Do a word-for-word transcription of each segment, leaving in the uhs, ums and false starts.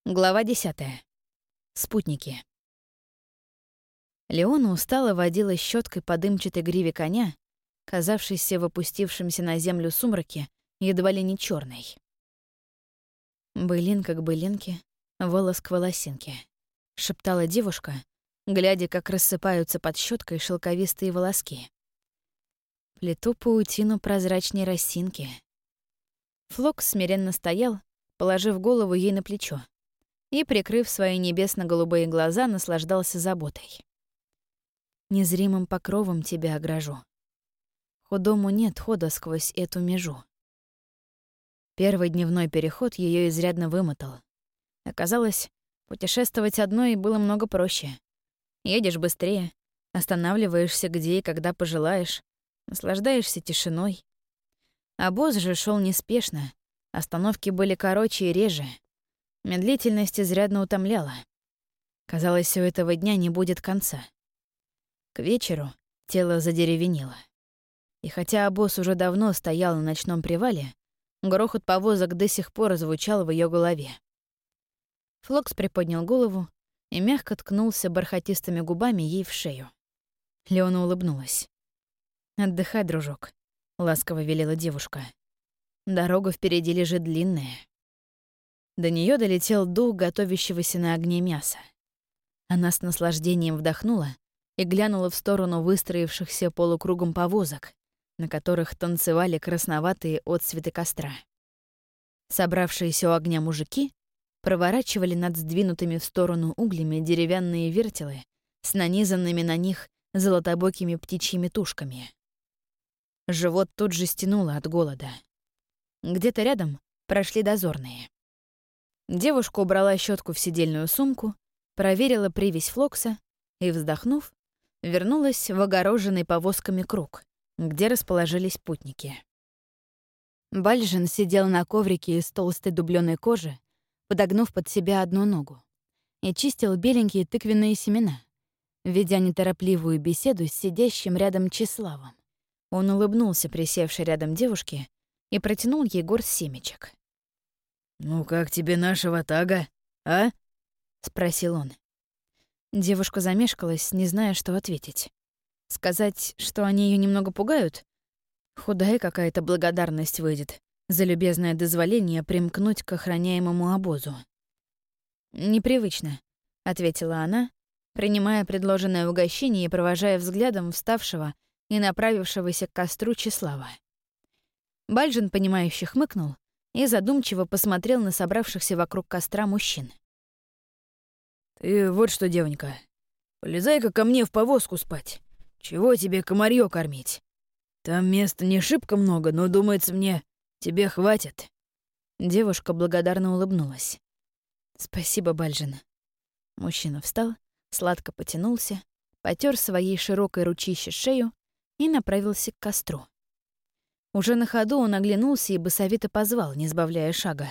Глава десятая. Спутники. Леона устало водила щеткой по дымчатой гриве коня, казавшейся в опустившемся на землю сумраке едва ли не черной. «Былинка к былинке, волос к волосинке», — шептала девушка, глядя, как рассыпаются под щеткой шелковистые волоски. «Плету паутину прозрачней росинки». Флокс смиренно стоял, положив голову ей на плечо, и, прикрыв свои небесно-голубые глаза, наслаждался заботой. «Незримым покровом тебя огражу. Худому нет хода сквозь эту межу». Первый дневной переход ее изрядно вымотал. Оказалось, путешествовать одной было много проще. Едешь быстрее, останавливаешься где и когда пожелаешь, наслаждаешься тишиной. Обоз же шел неспешно, остановки были короче и реже. Медлительность изрядно утомляла. Казалось, у этого дня не будет конца. К вечеру тело задеревенело. И хотя обоз уже давно стоял на ночном привале, грохот повозок до сих пор звучал в ее голове. Флокс приподнял голову и мягко ткнулся бархатистыми губами ей в шею. Леона улыбнулась. «Отдыхай, дружок», — ласково велела девушка. «Дорога впереди лежит длинная». До нее долетел дух готовящегося на огне мяса. Она с наслаждением вдохнула и глянула в сторону выстроившихся полукругом повозок, на которых танцевали красноватые отсветы костра. Собравшиеся у огня мужики проворачивали над сдвинутыми в сторону углями деревянные вертелы с нанизанными на них золотобокими птичьими тушками. Живот тут же стянуло от голода. Где-то рядом прошли дозорные. Девушка убрала щетку в сидельную сумку, проверила привязь Флокса и, вздохнув, вернулась в огороженный повозками круг, где расположились путники. Бальжин сидел на коврике из толстой дублёной кожи, подогнув под себя одну ногу, и чистил беленькие тыквенные семена, ведя неторопливую беседу с сидящим рядом Числавом. Он улыбнулся присевшей рядом девушке и протянул ей горсть семечек. «Ну как тебе наша ватага, а?» — спросил он. Девушка замешкалась, не зная, что ответить. Сказать, что они ее немного пугают? Худая какая-то благодарность выйдет за любезное дозволение примкнуть к охраняемому обозу. «Непривычно», — ответила она, принимая предложенное угощение и провожая взглядом вставшего и направившегося к костру Числава. Бальжин, понимающе хмыкнул и задумчиво посмотрел на собравшихся вокруг костра мужчин. «Ты вот что, девонька, полезай-ка ко мне в повозку спать. Чего тебе комарьё кормить? Там места не шибко много, но, думается мне, тебе хватит». Девушка благодарно улыбнулась. «Спасибо, Бальжин». Мужчина встал, сладко потянулся, потер своей широкой ручищей шею и направился к костру. Уже на ходу он оглянулся и басовито позвал, не сбавляя шага.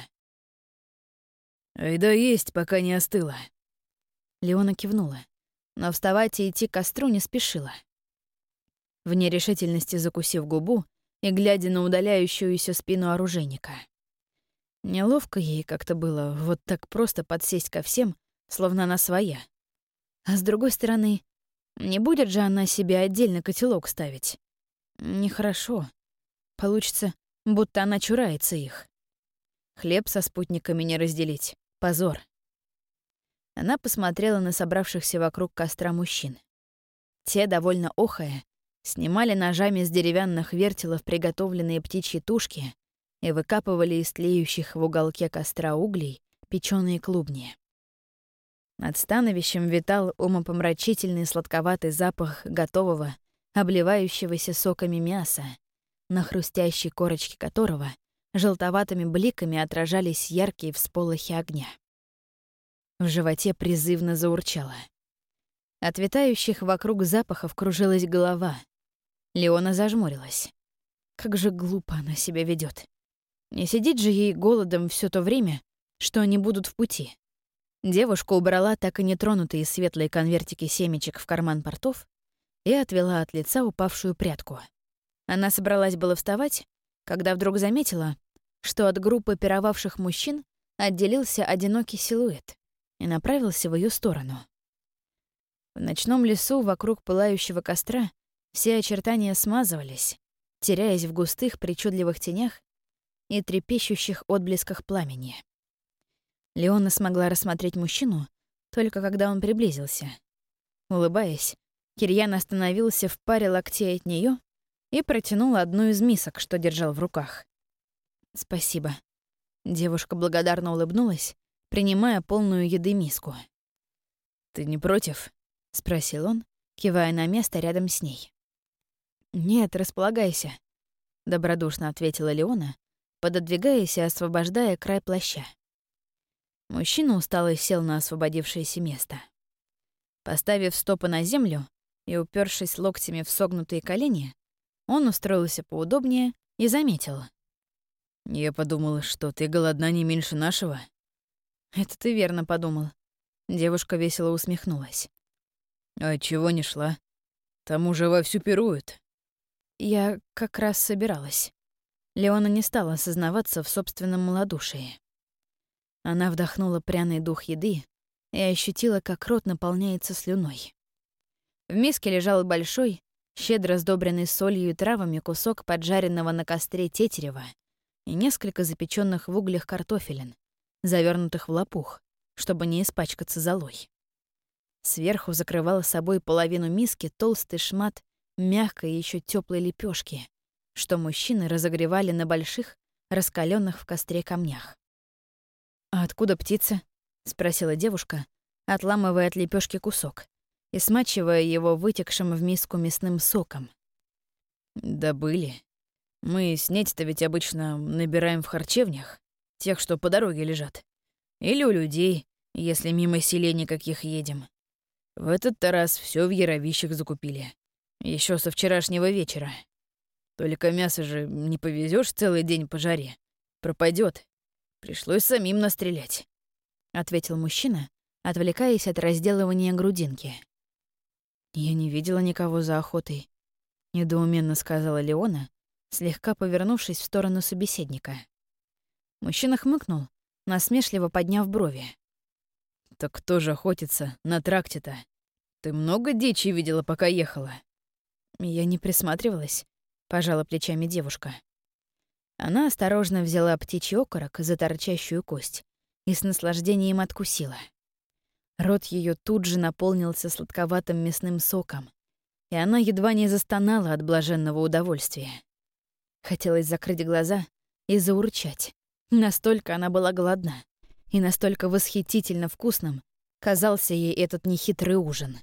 «Айда есть, пока не остыло». Леона кивнула, но вставать и идти к костру не спешила. В нерешительности закусив губу и глядя на удаляющуюся спину оружейника. Неловко ей как-то было вот так просто подсесть ко всем, словно она своя. А с другой стороны, не будет же она себе отдельно котелок ставить. Нехорошо. Получится, будто она чурается их. Хлеб со спутниками не разделить. Позор. Она посмотрела на собравшихся вокруг костра мужчин. Те, довольно охая, снимали ножами с деревянных вертелов приготовленные птичьи тушки и выкапывали из тлеющих в уголке костра углей печёные клубни. Над становищем витал умопомрачительный сладковатый запах готового, обливающегося соками мяса, на хрустящей корочке которого желтоватыми бликами отражались яркие всполохи огня. В животе призывно заурчало. От витающих вокруг запахов кружилась голова. Леона зажмурилась. Как же глупо она себя ведет. Не сидеть же ей голодом все то время, что они будут в пути. Девушка убрала так и нетронутые светлые конвертики семечек в карман портов и отвела от лица упавшую прядку. Она собралась было вставать, когда вдруг заметила, что от группы пировавших мужчин отделился одинокий силуэт и направился в ее сторону. В ночном лесу вокруг пылающего костра все очертания смазывались, теряясь в густых причудливых тенях и трепещущих отблесках пламени. Леона смогла рассмотреть мужчину только когда он приблизился. Улыбаясь, Кирьян остановился в паре локтей от нее и протянул одну из мисок, что держал в руках. «Спасибо». Девушка благодарно улыбнулась, принимая полную еды миску. «Ты не против?» — спросил он, кивая на место рядом с ней. «Нет, располагайся», — добродушно ответила Леона, пододвигаясь и освобождая край плаща. Мужчина устало сел на освободившееся место. Поставив стопы на землю и упершись локтями в согнутые колени, он устроился поудобнее и заметил. «Я подумала, что ты голодна не меньше нашего». «Это ты верно подумал». Девушка весело усмехнулась. «А чего не шла? Там уже вовсю пируют». Я как раз собиралась. Леона не стала сознаваться в собственном малодушии. Она вдохнула пряный дух еды и ощутила, как рот наполняется слюной. В миске лежал большой, щедро сдобренный солью и травами кусок поджаренного на костре тетерева и несколько запеченных в углях картофелин, завернутых в лопух, чтобы не испачкаться золой. Сверху закрывал собой половину миски толстый шмат мягкой еще теплой лепешки, что мужчины разогревали на больших, раскаленных в костре камнях. «А откуда птица?» — спросила девушка, отламывая от лепешки кусок и смачивая его вытекшим в миску мясным соком. «Добыли. Мы снеть-то ведь обычно набираем в харчевнях, тех, что по дороге лежат. Или у людей, если мимо селений каких едем. В этот-то раз все в яровищах закупили. Еще со вчерашнего вечера. Только мясо же не повезешь целый день по жаре. Пропадет. Пришлось самим настрелять», — ответил мужчина, отвлекаясь от разделывания грудинки. «Я не видела никого за охотой», — недоуменно сказала Леона, слегка повернувшись в сторону собеседника. Мужчина хмыкнул, насмешливо подняв брови. «Так кто же охотится на тракте-то? Ты много дичи видела, пока ехала?» Я не присматривалась, пожала плечами девушка. Она осторожно взяла птичий окорок за торчащую кость и с наслаждением откусила. Рот ее тут же наполнился сладковатым мясным соком, и она едва не застонала от блаженного удовольствия. Хотелось закрыть глаза и заурчать. Настолько она была голодна, и настолько восхитительно вкусным казался ей этот нехитрый ужин.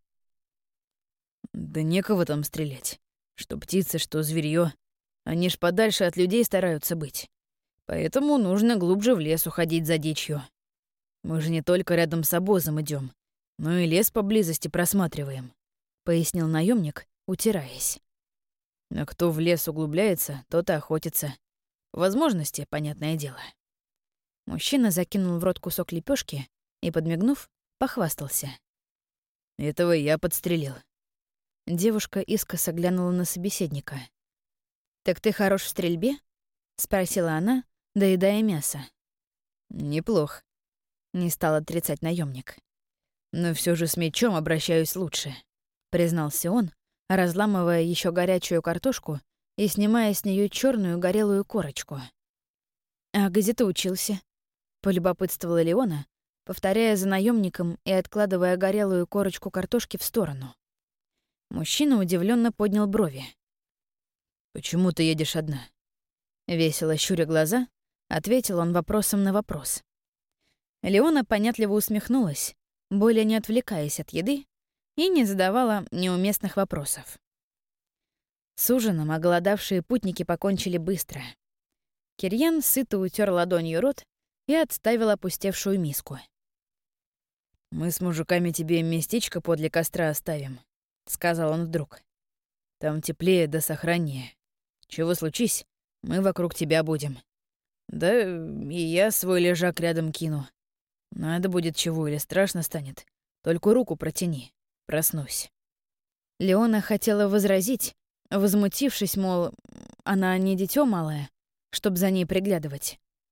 «Да некого там стрелять. Что птицы, что зверьё. Они ж подальше от людей стараются быть. Поэтому нужно глубже в лес уходить за дичью. Мы же не только рядом с обозом идем, но и лес поблизости просматриваем», — пояснил наемник, утираясь. «А кто в лес углубляется, тот и охотится. Возможности, понятное дело». Мужчина закинул в рот кусок лепешки и, подмигнув, похвастался. «Этого я подстрелил». Девушка искоса глянула на собеседника. «Так ты хорош в стрельбе?» — спросила она, доедая мясо. «Неплох», — не стал отрицать наемник. «Но все же с мечом обращаюсь лучше», — признался он, разламывая еще горячую картошку и снимая с нее черную горелую корочку. «А где ты учился?» — полюбопытствовала Леона, повторяя за наемником и откладывая горелую корочку картошки в сторону. Мужчина удивленно поднял брови. «Почему ты едешь одна?» Весело щуря глаза, ответил он вопросом на вопрос. Леона понятливо усмехнулась, более не отвлекаясь от еды, и не задавала неуместных вопросов. С ужином оголодавшие путники покончили быстро. Кирьян сыто утер ладонью рот и отставил опустевшую миску. «Мы с мужиками тебе местечко подле костра оставим», — сказал он вдруг. «Там теплее да сохраннее. Чего случись, мы вокруг тебя будем. Да и я свой лежак рядом кину. Надо будет чего или страшно станет, только руку протяни, проснусь». Леона хотела возразить, возмутившись, мол, она не дитё малое, чтоб за ней приглядывать.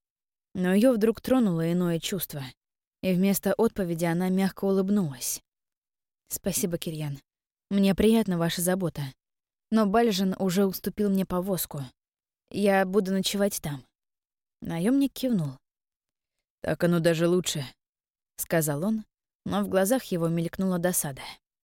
Но ее вдруг тронуло иное чувство, и вместо отповеди она мягко улыбнулась. «Спасибо, Кирьян. Мне приятна ваша забота. Но Бальжин уже уступил мне повозку. Я буду ночевать там». Наемник кивнул. «Так оно даже лучше», — сказал он, но в глазах его мелькнула досада.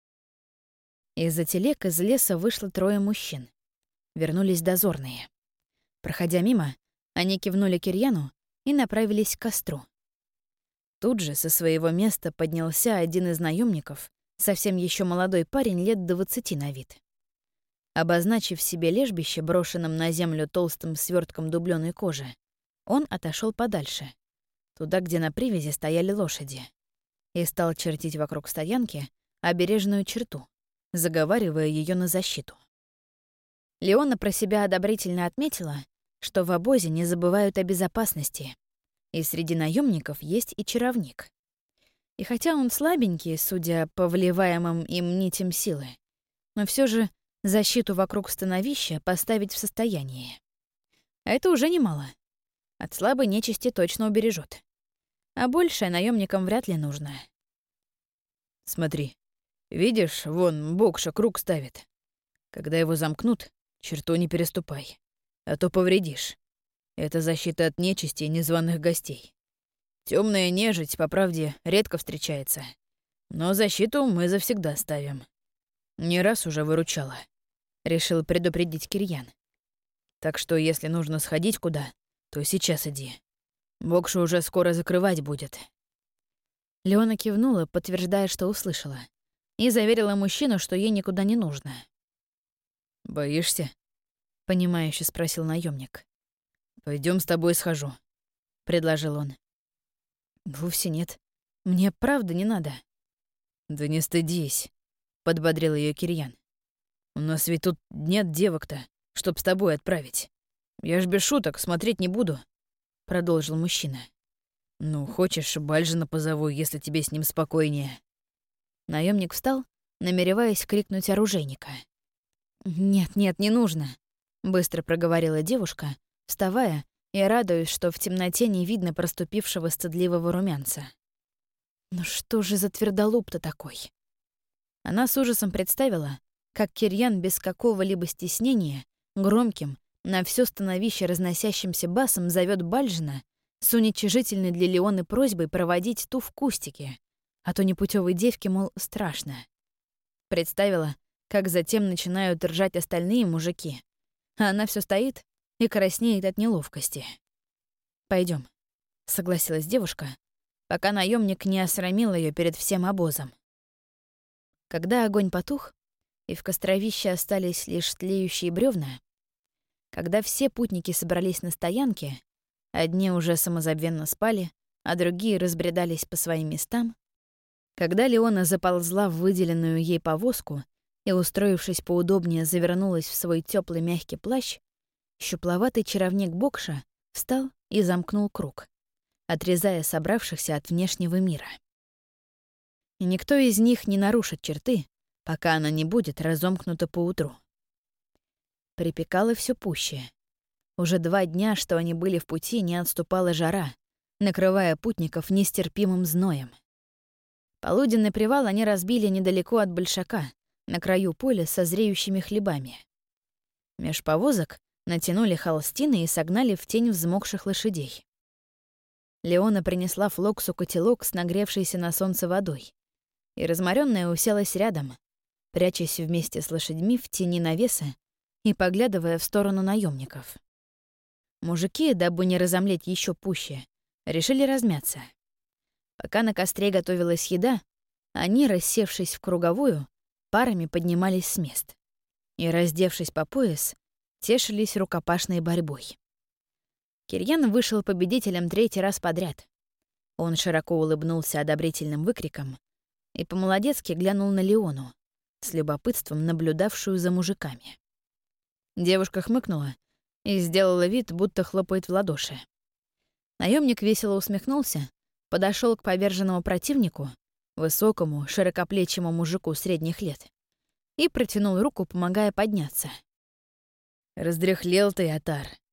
Из-за телег из леса вышло трое мужчин. Вернулись дозорные. Проходя мимо, они кивнули Кирьяну и направились к костру. Тут же со своего места поднялся один из наемников, совсем еще молодой парень лет двадцати на вид. Обозначив себе лежбище, брошенным на землю толстым свертком дублёной кожи, он отошел подальше, туда, где на привязи стояли лошади, и стал чертить вокруг стоянки обережную черту, заговаривая ее на защиту. Леона про себя одобрительно отметила, что в обозе не забывают о безопасности, и среди наемников есть и чаровник. И хотя он слабенький, судя по вливаемым им нитям силы, но все же защиту вокруг становища поставить в состоянии. А это уже немало. От слабой нечисти точно убережет. А большее наемникам вряд ли нужно. «Смотри, видишь, вон Бокша круг ставит. Когда его замкнут, черту не переступай, а то повредишь. Это защита от нечисти и незваных гостей. Темная нежить, по правде, редко встречается. Но защиту мы завсегда ставим. Не раз уже выручала», — решил предупредить Кирьян. «Так что, если нужно сходить куда, то сейчас иди. Бокша уже скоро закрывать будет». Леона кивнула, подтверждая, что услышала, и заверила мужчину, что ей никуда не нужно. «Боишься?» — понимающе спросил наемник. Пойдем с тобой схожу», — предложил он. «Вовсе нет. Мне правда не надо». «Да не стыдись», — подбодрил ее Кирьян. «У нас ведь тут нет девок-то, чтоб с тобой отправить. Я ж без шуток, смотреть не буду», — продолжил мужчина. «Ну, хочешь, Бальжина позову, если тебе с ним спокойнее». Наемник встал, намереваясь крикнуть оружейника. «Нет, нет, не нужно», — быстро проговорила девушка, вставая и радуясь, что в темноте не видно проступившего стыдливого румянца. «Ну что же за твердолоб-то такой?» Она с ужасом представила, как Кирьян без какого-либо стеснения, громким, на все становище разносящимся басом зовет Бальжина с уничижительной для Леоны просьбой проводить ту в кустике, а то непутевой девке, мол, страшно. Представила, как затем начинают ржать остальные мужики, а она все стоит и краснеет от неловкости. Пойдем, согласилась девушка, пока наемник не осрамил ее перед всем обозом. Когда огонь потух, и в костровище остались лишь тлеющие бревна, когда все путники собрались на стоянке, одни уже самозабвенно спали, а другие разбредались по своим местам, когда Леона заползла в выделенную ей повозку и, устроившись поудобнее, завернулась в свой теплый мягкий плащ, щупловатый чаровник Бокша встал и замкнул круг, отрезая собравшихся от внешнего мира. И никто из них не нарушит черты, пока она не будет разомкнута поутру. Припекало все пуще. Уже два дня, что они были в пути, не отступала жара, накрывая путников нестерпимым зноем. Полуденный привал они разбили недалеко от Большака, на краю поля со зреющими хлебами. Меж повозок натянули холстины и согнали в тень взмокших лошадей. Леона принесла Флоксу котелок с нагревшейся на солнце водой, и разморённая уселась рядом, прячась вместе с лошадьми в тени навеса и поглядывая в сторону наемников. Мужики, дабы не разомлеть еще пуще, решили размяться. Пока на костре готовилась еда, они, рассевшись в круговую, парами поднимались с мест и, раздевшись по пояс, тешились рукопашной борьбой. Кирьян вышел победителем третий раз подряд. Он широко улыбнулся одобрительным выкриком и по-молодецки глянул на Леону, с любопытством наблюдавшую за мужиками. Девушка хмыкнула и сделала вид, будто хлопает в ладоши. Наемник весело усмехнулся, подошел к поверженному противнику, высокому, широкоплечему мужику средних лет, и протянул руку, помогая подняться. «Раздряхлел ты, Атар»,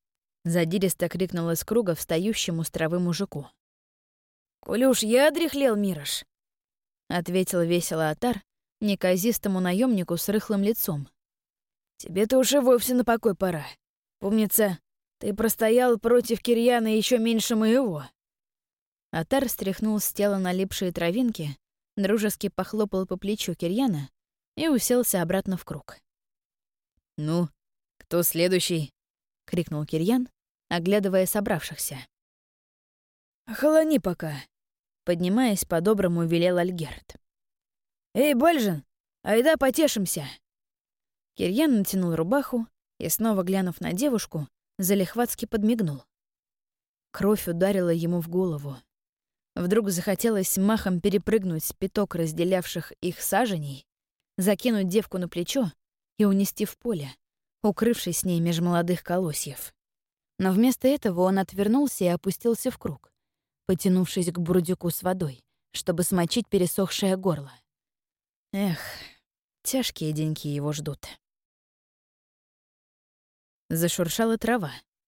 Задиристо крикнул из круга встающему стровы мужику. «Коли уж я одряхлел, Мирош», — ответил весело Атар неказистому наемнику с рыхлым лицом. «тебе-то уже вовсе на покой пора. Помнится, ты простоял против Кирьяна еще меньше моего». Атар стряхнул с тела налипшие травинки, дружески похлопал по плечу Кирьяна и уселся обратно в круг. «Ну, кто следующий?» — крикнул Кирьян, оглядывая собравшихся. «Охолони пока», — поднимаясь по-доброму, велел Альгерт. «Эй, Бальжин, айда потешимся!» Кирьян натянул рубаху и, снова глянув на девушку, залихватски подмигнул. Кровь ударила ему в голову. Вдруг захотелось махом перепрыгнуть пяток разделявших их саженей, закинуть девку на плечо и унести в поле, укрывшись с ней меж молодых колосьев. Но вместо этого он отвернулся и опустился в круг, потянувшись к бурдюку с водой, чтобы смочить пересохшее горло. Эх, тяжкие деньки его ждут. Зашуршала трава.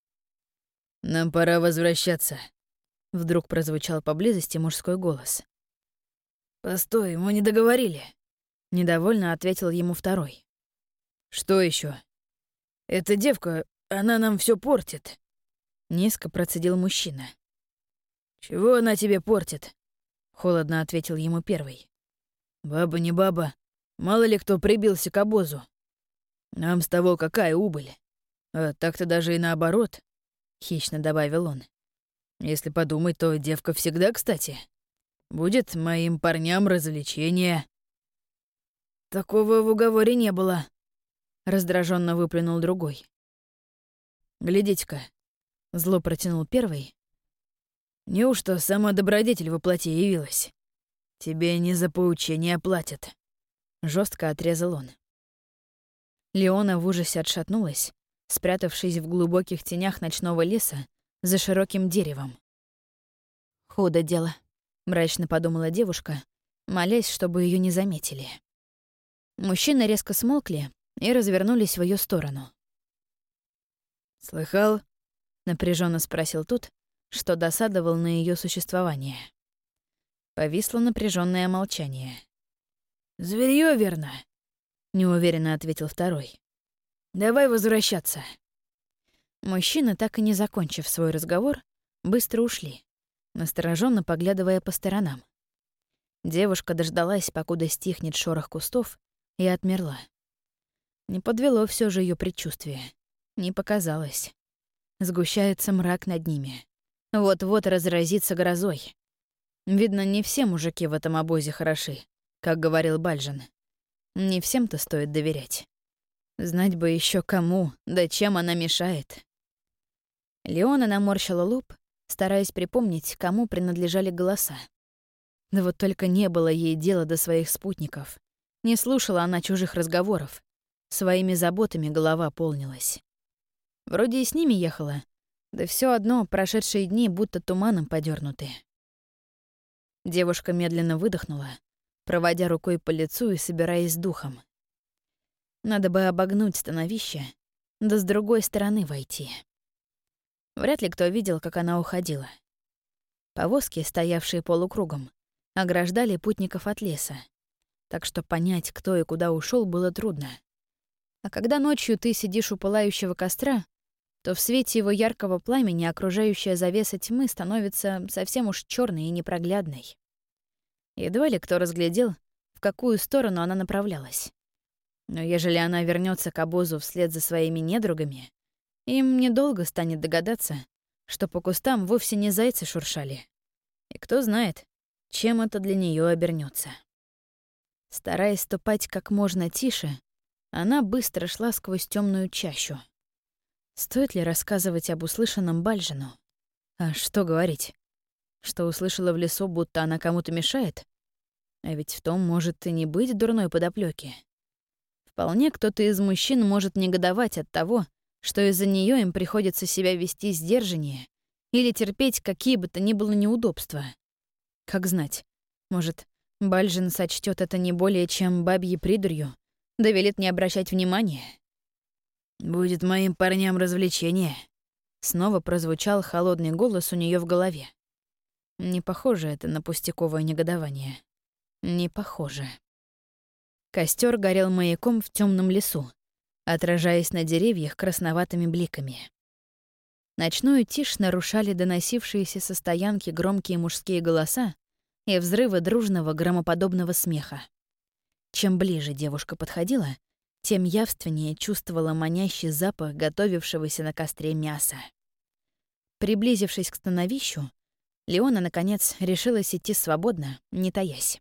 «Нам пора возвращаться», — вдруг прозвучал поблизости мужской голос. «Постой, мы не договорили», — недовольно ответил ему второй. «Что еще? Эта девка, она нам все портит», — низко процедил мужчина. «Чего она тебе портит?» — холодно ответил ему первый. «Баба не баба, мало ли кто прибился к обозу. Нам с того какая убыль? А так-то даже и наоборот», — хищно добавил он. «Если подумать, то девка всегда, кстати. Будет моим парням развлечение». «Такого в уговоре не было», — раздраженно выплюнул другой. «Глядите-ка», — зло протянул первый. «Неужто сама добродетель воплоти явилась? Тебе не за поучение платят», — жестко отрезал он. Леона в ужасе отшатнулась, спрятавшись в глубоких тенях ночного леса за широким деревом. «Худо дело», — мрачно подумала девушка, молясь, чтобы ее не заметили. Мужчины резко смолкли и развернулись в ее сторону. «Слыхал?» — напряженно спросил тот, что досадовал на ее существование. Повисло напряженное молчание. «Зверьё, верно?» — неуверенно ответил второй. «Давай возвращаться». Мужчины, так и не закончив свой разговор, быстро ушли, настороженно поглядывая по сторонам. Девушка дождалась, покуда стихнет шорох кустов, и отмерла. Не подвело все же ее предчувствие. Не показалось. Сгущается мрак над ними. Вот-вот разразится грозой. Видно, не все мужики в этом обозе хороши, как говорил Бальжин. Не всем-то стоит доверять. Знать бы еще кому, да чем она мешает. Леона наморщила лоб, стараясь припомнить, кому принадлежали голоса. Да вот только не было ей дела до своих спутников. Не слушала она чужих разговоров. Своими заботами голова полнилась. Вроде и с ними ехала, да все одно прошедшие дни будто туманом подернуты. Девушка медленно выдохнула, проводя рукой по лицу и собираясь с духом. Надо бы обогнуть становище, да с другой стороны войти. Вряд ли кто видел, как она уходила. Повозки, стоявшие полукругом, ограждали путников от леса, так что понять, кто и куда ушел, было трудно. А когда ночью ты сидишь у пылающего костра, то в свете его яркого пламени окружающая завеса тьмы становится совсем уж черной и непроглядной. Едва ли кто разглядел, в какую сторону она направлялась. Но ежели она вернется к обозу вслед за своими недругами, им недолго станет догадаться, что по кустам вовсе не зайцы шуршали. И кто знает, чем это для нее обернется. Стараясь ступать как можно тише, она быстро шла сквозь темную чащу. Стоит ли рассказывать об услышанном Бальжину? А что говорить? Что услышала в лесу, будто она кому-то мешает? А ведь в том может и не быть дурной подоплёки. Вполне кто-то из мужчин может негодовать от того, что из-за нее им приходится себя вести сдержаннее или терпеть какие бы то ни было неудобства. Как знать, может, Бальжин сочтет это не более чем бабьей придурью, да велит не обращать внимания. «Будет моим парням развлечение», — Снова прозвучал холодный голос у нее в голове. Не похоже это на пустяковое негодование. Не похоже. Костер горел маяком в темном лесу, отражаясь на деревьях красноватыми бликами. Ночную тишь нарушали доносившиеся со стоянки громкие мужские голоса и взрывы дружного громоподобного смеха. Чем ближе девушка подходила, тем явственнее чувствовала манящий запах готовившегося на костре мяса. Приблизившись к становищу, Леона, наконец, решилась идти свободно, не таясь.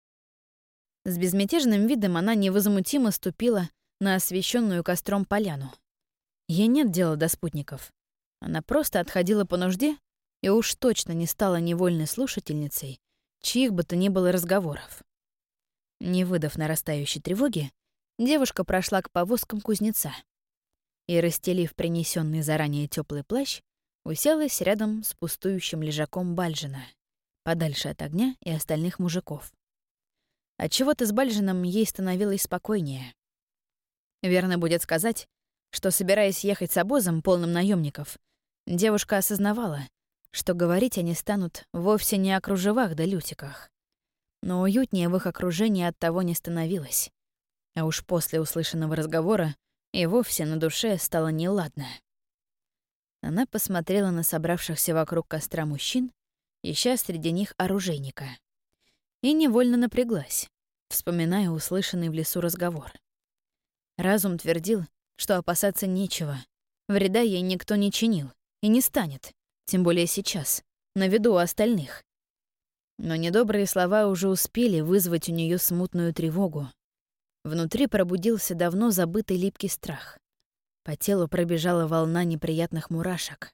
С безмятежным видом она невозмутимо ступила на освещенную костром поляну. Ей нет дела до спутников. Она просто отходила по нужде и уж точно не стала невольной слушательницей чьих бы то ни было разговоров. Не выдав нарастающей тревоги, девушка прошла к повозкам кузнеца и, расстелив принесенный заранее теплый плащ, уселась рядом с пустующим лежаком Бальжина, подальше от огня и остальных мужиков. Отчего-то с Бальжином ей становилось спокойнее. Верно будет сказать, что, собираясь ехать с обозом, полным наемников, девушка осознавала, что говорить они станут вовсе не о кружевах да лютиках. Но уютнее в их окружении от того не становилось. А уж после услышанного разговора и вовсе на душе стало неладно. Она посмотрела на собравшихся вокруг костра мужчин, ища среди них оружейника. И невольно напряглась, вспоминая услышанный в лесу разговор. Разум твердил, что опасаться нечего, вреда ей никто не чинил и не станет, тем более сейчас, на виду у остальных. Но недобрые слова уже успели вызвать у нее смутную тревогу. Внутри пробудился давно забытый липкий страх. По телу пробежала волна неприятных мурашек.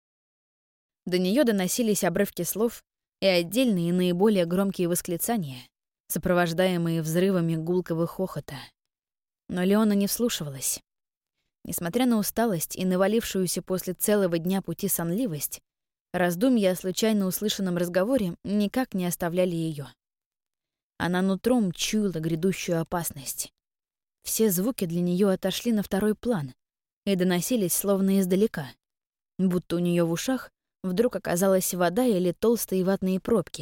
До нее доносились обрывки слов и отдельные наиболее громкие восклицания, сопровождаемые взрывами гулкого хохота. Но Леона не вслушивалась. Несмотря на усталость и навалившуюся после целого дня пути сонливость, раздумья о случайно услышанном разговоре никак не оставляли ее. Она нутром чуяла грядущую опасность. Все звуки для нее отошли на второй план и доносились словно издалека, будто у нее в ушах вдруг оказалась вода или толстые ватные пробки.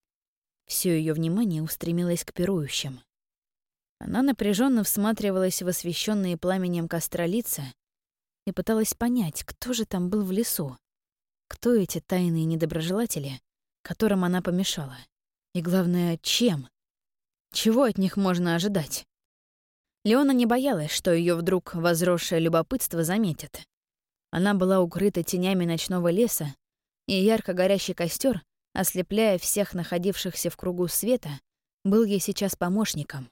Все ее внимание устремилось к пирующим. Она напряженно всматривалась в освещенные пламенем костра лица и пыталась понять, кто же там был в лесу, кто эти тайные недоброжелатели, которым она помешала, и, главное, чем? Чего от них можно ожидать? Леона не боялась, что ее вдруг возросшее любопытство заметят. Она была укрыта тенями ночного леса, и ярко горящий костер, ослепляя всех находившихся в кругу света, был ей сейчас помощником.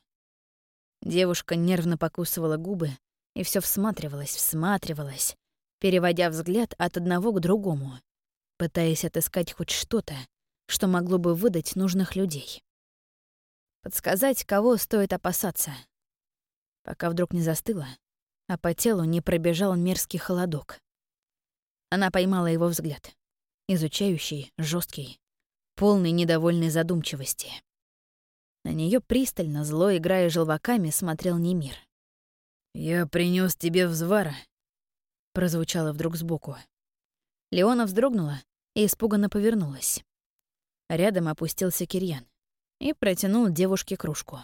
Девушка нервно покусывала губы и все всматривалась, всматривалась, переводя взгляд от одного к другому, пытаясь отыскать хоть что-то, что могло бы выдать нужных людей. Подсказать, кого стоит опасаться. Пока вдруг не застыла, а по телу не пробежал мерзкий холодок. Она поймала его взгляд, изучающий, жесткий, полный недовольной задумчивости. На нее пристально, зло играя желваками, смотрел Немир. «Я принес тебе взвара», — прозвучало вдруг сбоку. Леона вздрогнула и испуганно повернулась. Рядом опустился Кирьян и протянул девушке кружку.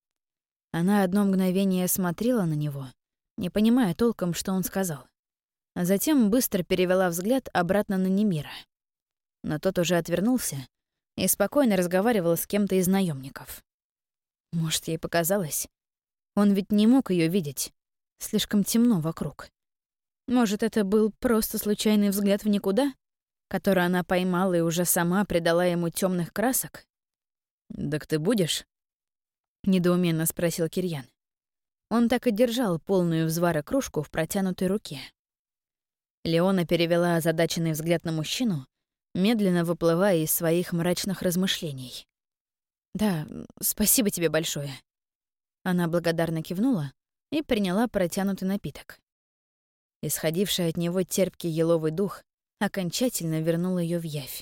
Она одно мгновение смотрела на него, не понимая толком, что он сказал, а затем быстро перевела взгляд обратно на Немира. Но тот уже отвернулся и спокойно разговаривал с кем-то из наемников. Может, ей показалось? Он ведь не мог ее видеть. Слишком темно вокруг. Может, это был просто случайный взгляд в никуда, который она поймала и уже сама придала ему темных красок? «Так ты будешь?» — недоуменно спросил Кирьян. Он так и держал полную взвара кружку в протянутой руке. Леона перевела озадаченный взгляд на мужчину, медленно выплывая из своих мрачных размышлений. «Да, спасибо тебе большое». Она благодарно кивнула и приняла протянутый напиток. Исходивший от него терпкий еловый дух окончательно вернул ее в явь.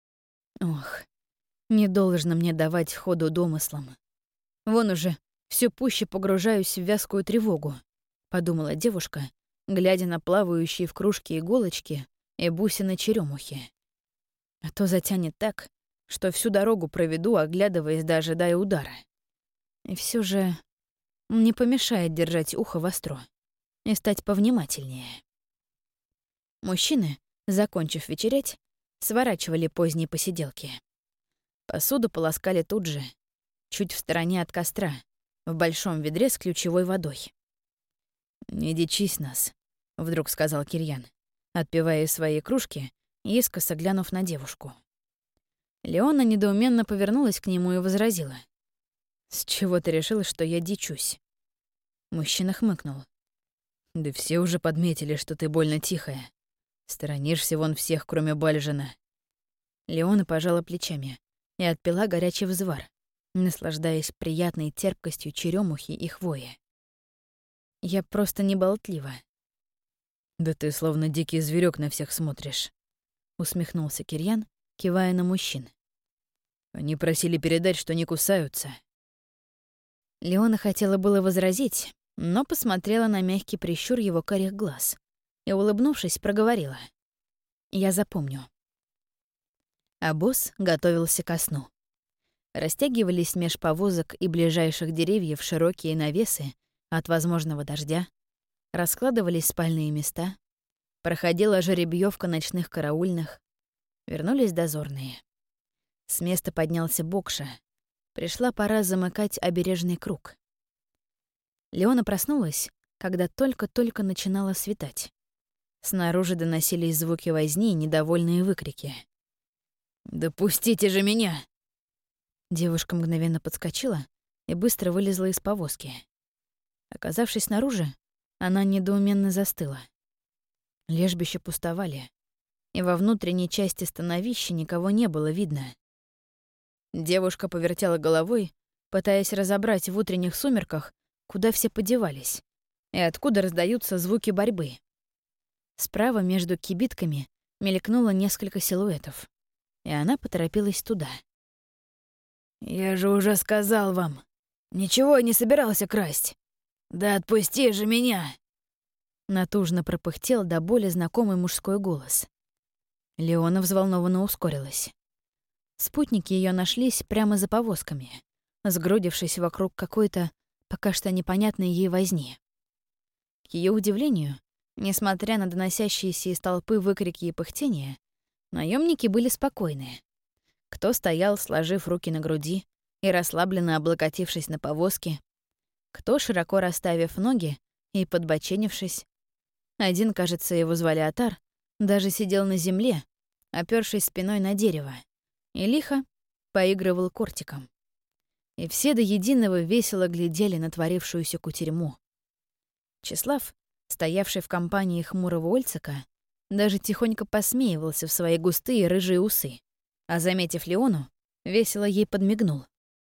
Ох, не должно мне давать ходу домыслам. Вон уже все пуще погружаюсь в вязкую тревогу, подумала девушка, глядя на плавающие в кружке иголочки и бусины черемухи. А то затянет так, что всю дорогу проведу, оглядываясь до ожидая удара. И все же не помешает держать ухо востро и стать повнимательнее. Мужчины, закончив вечерять, сворачивали поздние посиделки. Посуду полоскали тут же, чуть в стороне от костра, в большом ведре с ключевой водой. «Не дичись нас», — вдруг сказал Кирьян, отпивая из своей кружки и искоса глянув на девушку. Леона недоуменно повернулась к нему и возразила: «С чего ты решила, что я дичусь?» Мужчина хмыкнул. «Да все уже подметили, что ты больно тихая. Сторонишься вон всех, кроме Бальжина». Леона пожала плечами и отпила горячий взвар, наслаждаясь приятной терпкостью черемухи и хвои. «Я просто не болтлива». «Да ты словно дикий зверек на всех смотришь», — усмехнулся Кирьян, кивая на мужчин. «Они просили передать, что не кусаются». Леона хотела было возразить, но посмотрела на мягкий прищур его карих глаз и, улыбнувшись, проговорила: «Я запомню». А босс готовился ко сну. Растягивались меж повозок и ближайших деревьев широкие навесы от возможного дождя, раскладывались спальные места, проходила жеребьевка ночных караульных, вернулись дозорные. С места поднялся Бокша. Пришла пора замыкать обережный круг. Леона проснулась, когда только-только начинало светать. Снаружи доносились звуки возни и недовольные выкрики. «Да пустите же меня!» Девушка мгновенно подскочила и быстро вылезла из повозки. Оказавшись снаружи, она недоуменно застыла. Лежбища пустовали, и во внутренней части становища никого не было видно. Девушка повертела головой, пытаясь разобрать в утренних сумерках, куда все подевались и откуда раздаются звуки борьбы. Справа между кибитками мелькнуло несколько силуэтов, и она поторопилась туда. «Я же уже сказал вам, ничего не собирался красть. Да отпусти же меня!» Натужно пропыхтел до боли знакомый мужской голос. Леона взволнованно ускорилась. Спутники ее нашлись прямо за повозками, сгрудившись вокруг какой-то пока что непонятной ей возни. К ее удивлению, несмотря на доносящиеся из толпы выкрики и пыхтения, наемники были спокойны. Кто стоял, сложив руки на груди и расслабленно облокотившись на повозке, кто, широко расставив ноги и подбоченившись. Один, кажется, его звали Атар, даже сидел на земле, опёршись спиной на дерево, и лихо поигрывал кортиком. И все до единого весело глядели на творившуюся кутерьму. Числав, стоявший в компании хмурого Ольцика, даже тихонько посмеивался в свои густые рыжие усы, а, заметив Леону, весело ей подмигнул.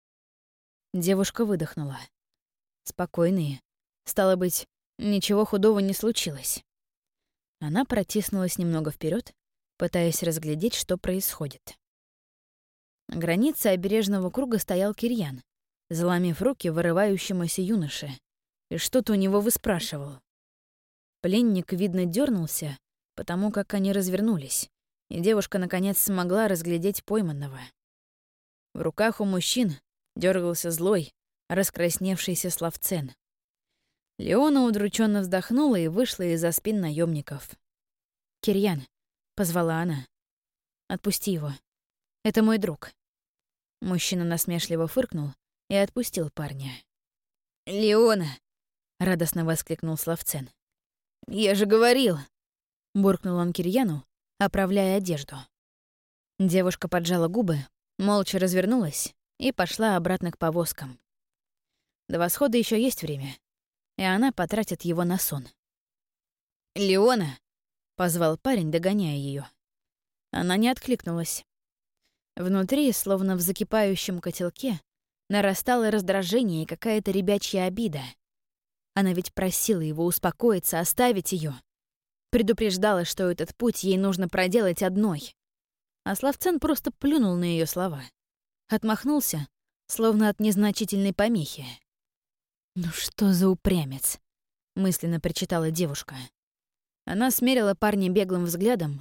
Девушка выдохнула. Спокойные. Стало быть, ничего худого не случилось. Она протиснулась немного вперед, пытаясь разглядеть, что происходит. На границе обережного круга стоял Кирьян, заломив руки вырывающемуся юноше, и что-то у него выспрашивал. Пленник, видно, дернулся, потому как они развернулись, и девушка наконец смогла разглядеть пойманного. В руках у мужчин дергался злой, раскрасневшийся Славцен. Леона удрученно вздохнула и вышла из-за спин наемников. «Кирьян», — позвала она, — «отпусти его. Это мой друг». Мужчина насмешливо фыркнул и отпустил парня. «Леона!» — радостно воскликнул Славцен. «Я же говорил!» — буркнул он Кирьяну, оправляя одежду. Девушка поджала губы, молча развернулась и пошла обратно к повозкам. До восхода еще есть время, и она потратит его на сон. «Леона!» — позвал парень, догоняя ее. Она не откликнулась. Внутри, словно в закипающем котелке, нарастало раздражение и какая-то ребячья обида. Она ведь просила его успокоиться, оставить ее. Предупреждала, что этот путь ей нужно проделать одной. А Славцен просто плюнул на ее слова. Отмахнулся, словно от незначительной помехи. «Ну что за упрямец?» — мысленно причитала девушка. Она смерила парня беглым взглядом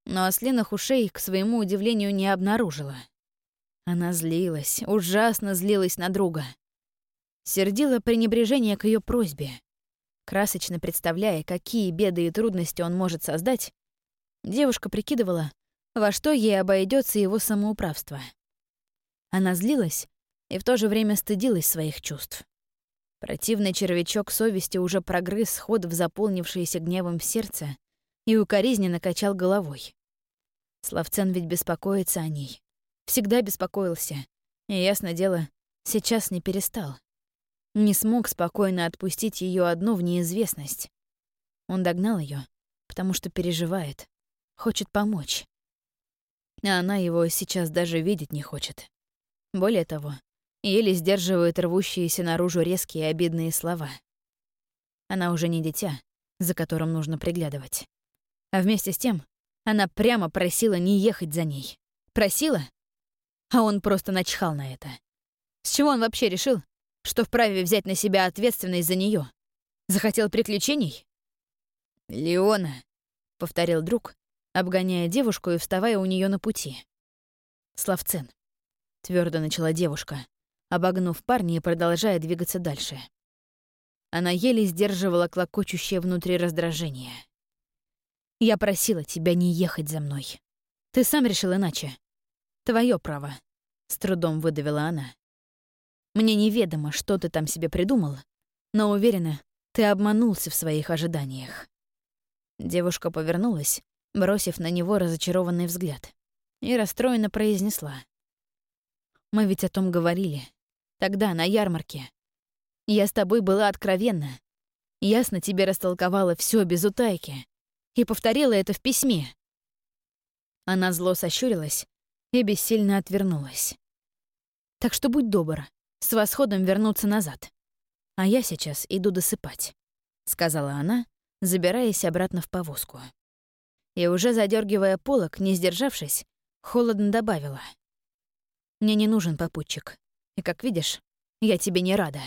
но ослиных ушей, к своему удивлению, не обнаружила. Она злилась, ужасно злилась на друга. Сердила пренебрежение к ее просьбе. Красочно представляя, какие беды и трудности он может создать, девушка прикидывала, во что ей обойдется его самоуправство. Она злилась и в то же время стыдилась своих чувств. Противный червячок совести уже прогрыз ход в заполнившееся гневом сердце и укоризненно качал головой. Славцен ведь беспокоится о ней. Всегда беспокоился. И, ясно дело, сейчас не перестал. Не смог спокойно отпустить ее одну в неизвестность. Он догнал ее, потому что переживает, хочет помочь. А она его сейчас даже видеть не хочет. Более того, еле сдерживает рвущиеся наружу резкие обидные слова. Она уже не дитя, за которым нужно приглядывать. А вместе с тем она прямо просила не ехать за ней. Просила, а он просто начхал на это. С чего он вообще решил, что вправе взять на себя ответственность за нее? Захотел приключений? «Леона», — повторил друг, обгоняя девушку и вставая у нее на пути. «Славцен», — твердо начала девушка, обогнув парня и продолжая двигаться дальше. Она еле сдерживала клокочущее внутри раздражение. «Я просила тебя не ехать за мной. Ты сам решил иначе. Твое право», — с трудом выдавила она. «Мне неведомо, что ты там себе придумал, но уверена, ты обманулся в своих ожиданиях». Девушка повернулась, бросив на него разочарованный взгляд, и расстроенно произнесла. «Мы ведь о том говорили. Тогда, на ярмарке. Я с тобой была откровенна. Ясно тебе растолковала все без утайки. И повторила это в письме». Она зло сощурилась и бессильно отвернулась. «Так что будь добр, с восходом вернуться назад. А я сейчас иду досыпать», — сказала она, забираясь обратно в повозку. И уже задергивая полог, не сдержавшись, холодно добавила. «Мне не нужен попутчик. И, как видишь, я тебе не рада».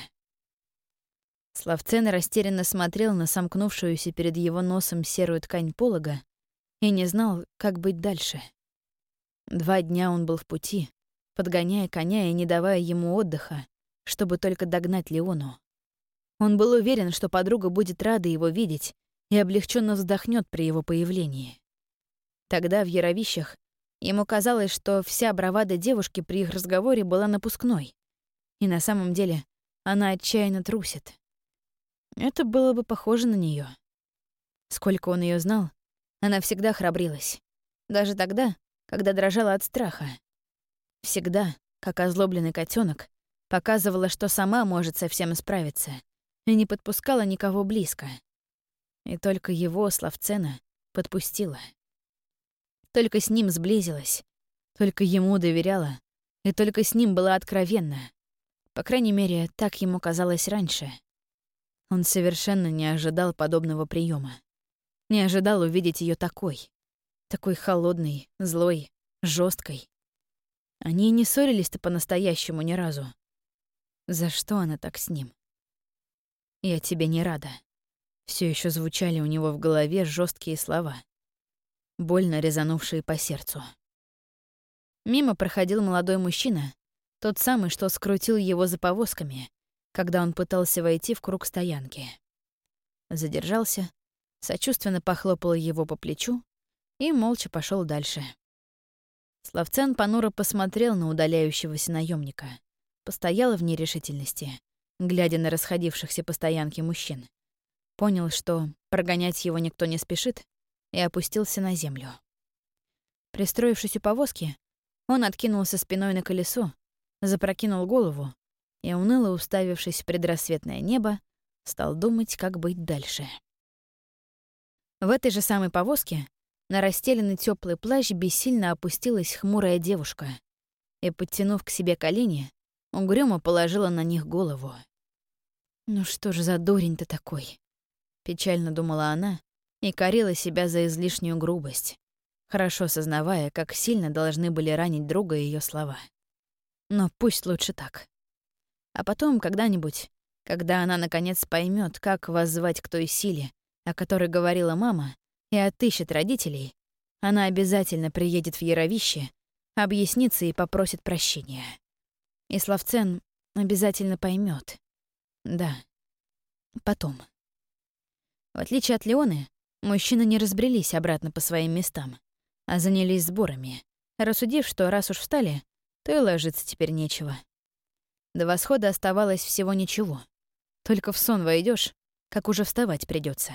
Славцен растерянно смотрел на сомкнувшуюся перед его носом серую ткань полога и не знал, как быть дальше. Два дня он был в пути, подгоняя коня и не давая ему отдыха, чтобы только догнать Леону. Он был уверен, что подруга будет рада его видеть и облегченно вздохнет при его появлении. Тогда в Яровищах ему казалось, что вся бравада девушки при их разговоре была напускной, и на самом деле она отчаянно трусит. Это было бы похоже на нее. Сколько он ее знал, она всегда храбрилась. Даже тогда, когда дрожала от страха. Всегда, как озлобленный котенок, показывала, что сама может со всем справиться, и не подпускала никого близко. И только его, Славцена, подпустила. Только с ним сблизилась, только ему доверяла, и только с ним была откровенна. По крайней мере, так ему казалось раньше. Он совершенно не ожидал подобного приема. Не ожидал увидеть ее такой. Такой холодной, злой, жесткой. Они и не ссорились-то по-настоящему ни разу. За что она так с ним? «Я тебе не рада». Все еще звучали у него в голове жесткие слова, больно резанувшие по сердцу. Мимо проходил молодой мужчина, тот самый, что скрутил его за повозками, когда он пытался войти в круг стоянки. Задержался, сочувственно похлопал его по плечу и молча пошел дальше. Славцен понуро посмотрел на удаляющегося наемника, постоял в нерешительности, глядя на расходившихся по стоянке мужчин. Понял, что прогонять его никто не спешит, и опустился на землю. Пристроившись у повозки, он откинулся спиной на колесо, запрокинул голову и, уныло уставившись в предрассветное небо, стал думать, как быть дальше. В этой же самой повозке на расстеленный теплый плащ бессильно опустилась хмурая девушка и, подтянув к себе колени, угрюмо положила на них голову. «Ну что ж за дурень ты такой?» — печально думала она и корила себя за излишнюю грубость, хорошо сознавая, как сильно должны были ранить друга ее слова. Но пусть лучше так. А потом, когда-нибудь, когда она наконец поймет, как воззвать к той силе, о которой говорила мама, и отыщет родителей, она обязательно приедет в Яровище, объяснится и попросит прощения. И Славцен обязательно поймет. Да, потом. В отличие от Леоны, мужчины не разбрелись обратно по своим местам, а занялись сборами, рассудив, что раз уж встали, то и ложиться теперь нечего. До восхода оставалось всего ничего. Только в сон войдешь, как уже вставать придется.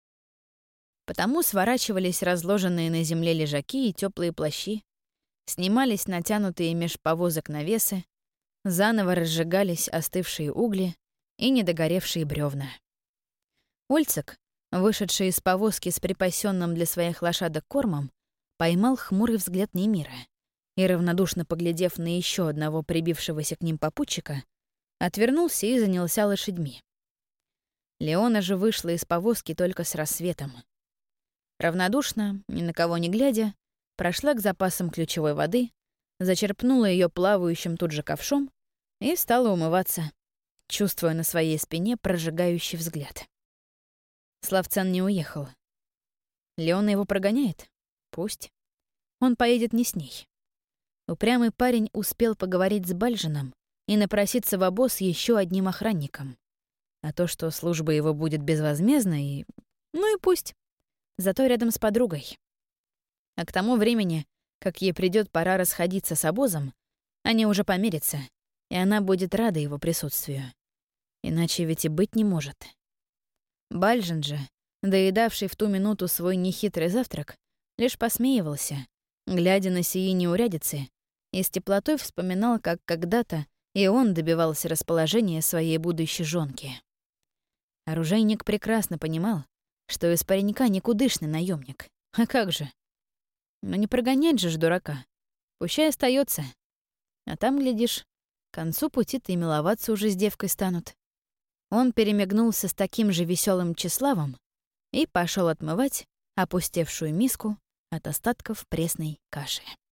Потому сворачивались разложенные на земле лежаки и теплые плащи, снимались натянутые меж повозок навесы, заново разжигались остывшие угли и недогоревшие бревна. Ольцек, вышедший из повозки с припасенным для своих лошадок кормом, поймал хмурый взгляд Немира и, равнодушно поглядев на еще одного прибившегося к ним попутчика, отвернулся и занялся лошадьми. Леона же вышла из повозки только с рассветом. Равнодушно, ни на кого не глядя, прошла к запасам ключевой воды, зачерпнула ее плавающим тут же ковшом и стала умываться, чувствуя на своей спине прожигающий взгляд. Славцен не уехал. Леона его прогоняет? Пусть. Он поедет не с ней. Упрямый парень успел поговорить с Бальжином и напроситься в обоз еще одним охранником. А то, что служба его будет безвозмездной, и... ну и пусть. Зато рядом с подругой. А к тому времени, как ей придет пора расходиться с обозом, они уже помирятся, и она будет рада его присутствию. Иначе ведь и быть не может. Бальжин же, доедавший в ту минуту свой нехитрый завтрак, лишь посмеивался, глядя на сии неурядицы, и с теплотой вспоминал, как когда-то и он добивался расположения своей будущей жонки. Оружейник прекрасно понимал, что из паренька никудышный наемник. А как же? Но не прогонять же ж дурака. Пущай остается. А там, глядишь, к концу пути-то и миловаться уже с девкой станут. Он перемигнулся с таким же веселым тщеславом и пошел отмывать опустевшую миску от остатков пресной каши.